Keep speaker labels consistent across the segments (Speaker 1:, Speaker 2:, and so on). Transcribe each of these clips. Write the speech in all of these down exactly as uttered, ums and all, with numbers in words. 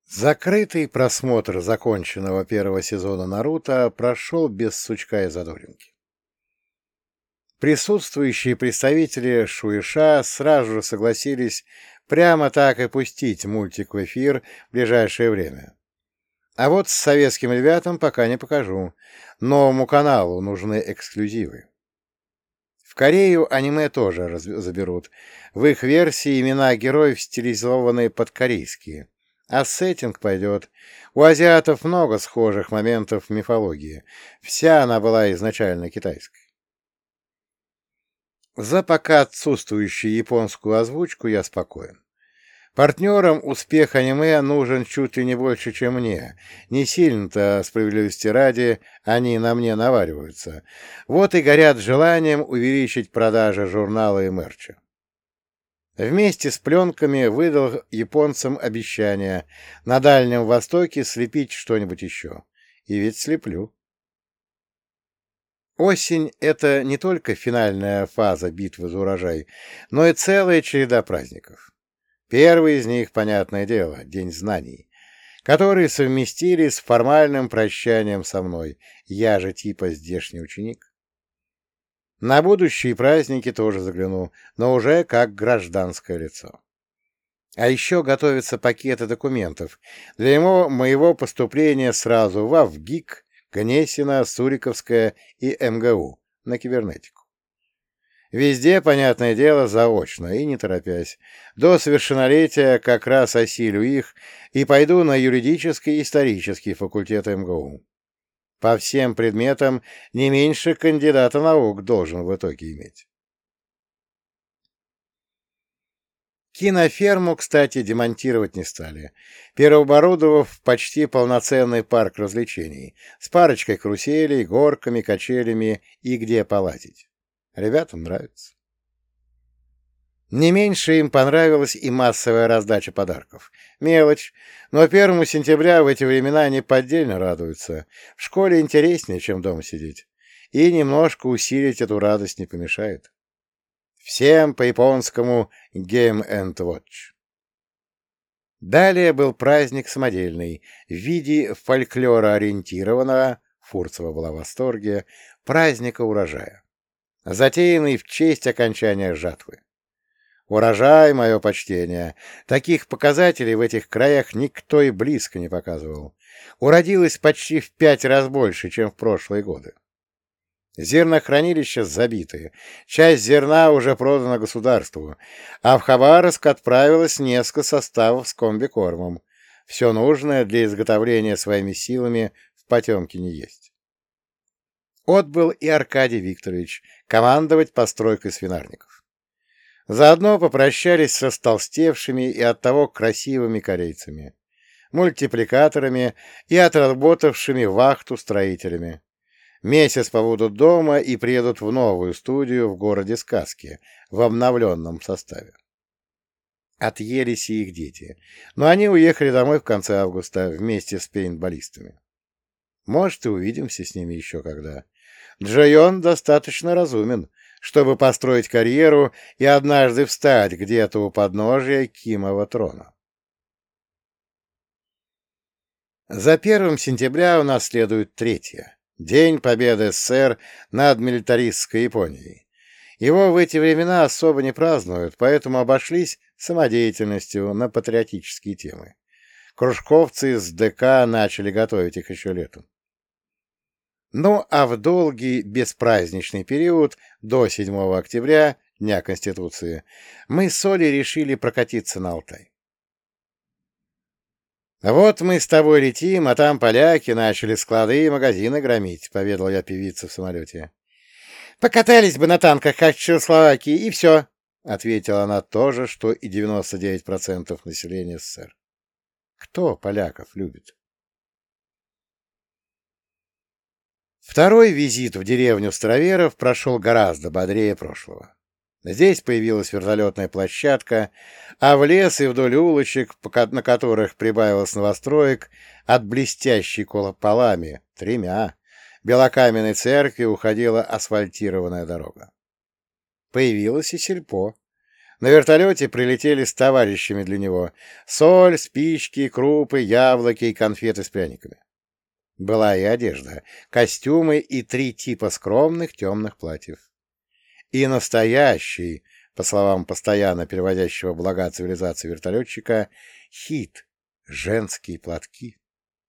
Speaker 1: Закрытый просмотр законченного первого сезона «Наруто» прошел без сучка и задоринки. Присутствующие представители Шуэша сразу же согласились прямо так и пустить мультик в эфир в ближайшее время. А вот с советским ребятам пока не покажу. Новому каналу нужны эксклюзивы. В Корею аниме тоже раз- заберут. В их версии имена героев стилизованы под корейские. А сеттинг пойдет. У азиатов много схожих моментов в мифологии. Вся она была изначально китайской. За пока отсутствующую японскую озвучку я спокоен. Партнерам успех аниме нужен чуть ли не больше, чем мне. Не сильно-то, справедливости ради, они на мне навариваются. Вот и горят желанием увеличить продажи журнала и мерча. Вместе с пленками выдал японцам обещание на Дальнем Востоке слепить что-нибудь еще. И ведь слеплю. Осень — это не только финальная фаза битвы за урожай, но и целая череда праздников. Первый из них, понятное дело, День знаний, который совместили с формальным прощанием со мной. Я же типа здешний ученик. На будущие праздники тоже загляну, но уже как гражданское лицо. А еще готовятся пакеты документов для его, моего поступления сразу в АВГИК, Гнесино, Суриковское и МГУ на кибернетику. Везде, понятное дело, заочно и не торопясь. До совершеннолетия как раз осилю их и пойду на юридический и исторический факультет МГУ. По всем предметам не меньше кандидата наук должен в итоге иметь. Киноферму, кстати, демонтировать не стали, переоборудовав почти полноценный парк развлечений с парочкой каруселей, горками, качелями и где полазить. Ребятам нравится. Не меньше им понравилась и массовая раздача подарков. Мелочь, но первому сентября в эти времена они поддельно радуются. В школе интереснее, чем дома сидеть. И немножко усилить эту радость не помешает. Всем по-японскому Game and Watch. Далее был праздник самодельный в виде фольклора-ориентированного, Фурцева была в восторге, праздника урожая, затеянный в честь окончания жатвы. Урожай, мое почтение. Таких показателей в этих краях никто и близко не показывал. Уродилось почти в пять раз больше, чем в прошлые годы. Зернохранилища забиты, часть зерна уже продана государству, а в Хабаровск отправилось несколько составов с комбикормом. Все нужное для изготовления своими силами в Потемкине есть. Отбыл и Аркадий Викторович командовать постройкой свинарников. Заодно попрощались с растолстевшими и оттого красивыми корейцами, мультипликаторами и отработавшими вахту строителями. Месяц побудут дома и приедут в новую студию в городе Сказки в обновленном составе. Отъелись и их дети, но они уехали домой в конце августа вместе с пейнтболистами. Может, и увидимся с ними еще когда. Джойон достаточно разумен, чтобы построить карьеру и однажды встать где-то у подножия Кимова трона. За первым сентября у нас следует третье. День Победы СССР над милитаристской Японией. Его в эти времена особо не празднуют, поэтому обошлись самодеятельностью на патриотические темы. Кружковцы из ДК начали готовить их еще летом. Ну, а в долгий беспраздничный период до седьмого октября, Дня Конституции, мы с Олей решили прокатиться на Алтай. «Вот мы с тобой летим, а там поляки начали склады и магазины громить», — поведал я певице в самолете. «Покатались бы на танках, как в Чехословакии, и все», — ответила она тоже, что и девяносто девять процентов населения СССР. Кто поляков любит? Второй визит в деревню Староверов прошел гораздо бодрее прошлого. Здесь появилась вертолетная площадка, а в лес и вдоль улочек, на которых прибавилось новостроек, от блестящей полами, тремя, белокаменной церкви уходила асфальтированная дорога. Появилось и сельпо. На вертолете прилетели с товарищами для него соль, спички, крупы, яблоки и конфеты с пряниками. Была и одежда, костюмы и три типа скромных темных платьев. И настоящий, по словам постоянно переводящего блага цивилизации вертолетчика, хит — женские платки.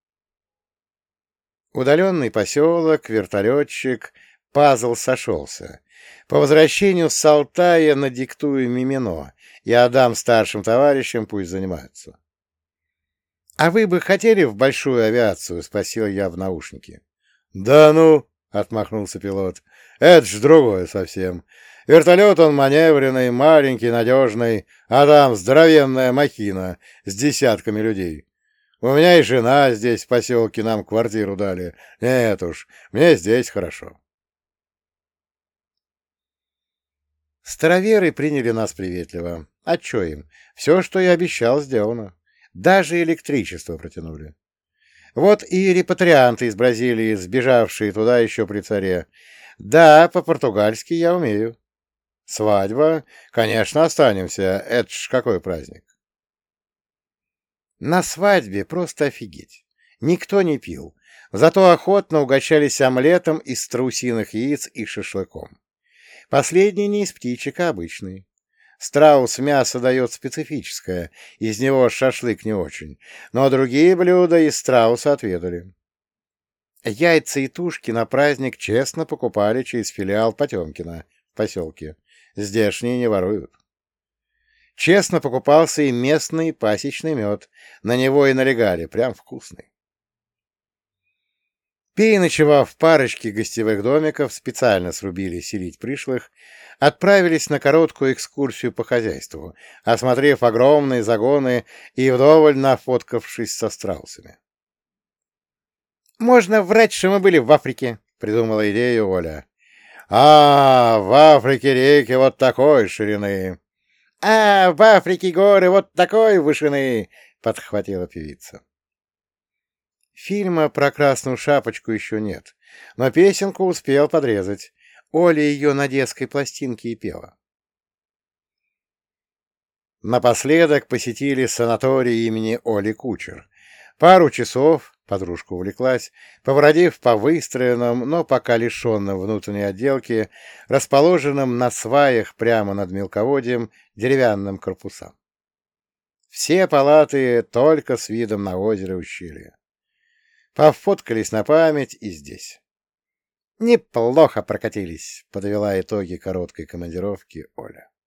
Speaker 1: Удаленный поселок, вертолетчик, пазл сошелся. По возвращению с Алтая надиктую Мимино и отдам старшим товарищам, пусть занимаются. — А вы бы хотели в большую авиацию? — спросил я в наушнике. — Да ну! — отмахнулся пилот. — Это ж другое совсем. Вертолет он маневренный, маленький, надежный, а там здоровенная махина с десятками людей. У меня и жена здесь, в поселке, нам квартиру дали. Нет уж, мне здесь хорошо. Староверы приняли нас приветливо. А чё им? Все, что я обещал, сделано. Даже электричество протянули. Вот и репатрианты из Бразилии, сбежавшие туда еще при царе. Да, по-португальски я умею. Свадьба? Конечно, останемся. Это ж какой праздник. На свадьбе просто офигеть. Никто не пил. Зато охотно угощались омлетом из страусиных яиц и шашлыком. Последний не из птичек, а обычный. Страус мясо дает специфическое, из него шашлык не очень, но другие блюда из страуса отведали. Яйца и тушки на праздник честно покупали через филиал Потемкина в поселке. Здешние не воруют. Честно покупался и местный пасечный мед, на него и налегали, прям вкусный. Переночевав в парочке гостевых домиков, специально срубили селить пришлых, отправились на короткую экскурсию по хозяйству, осмотрев огромные загоны и вдоволь нафоткавшись со страусами. «Можно врать, что мы были в Африке», — придумала идею Оля. «А, в Африке реки вот такой ширины». «А, в Африке горы вот такой вышины», — подхватила певица. Фильма про Красную Шапочку еще нет, но песенку успел подрезать. Оля ее на детской пластинке и пела. Напоследок посетили санаторий имени Оли Кучер. Пару часов, подружка увлеклась, побродив по выстроенным, но пока лишенным внутренней отделки, расположенным на сваях прямо над мелководьем деревянным корпусам. Все палаты только с видом на озеро и ущелье. Пофоткались на память и здесь. Неплохо прокатились, подвела итоги короткой командировки Оля.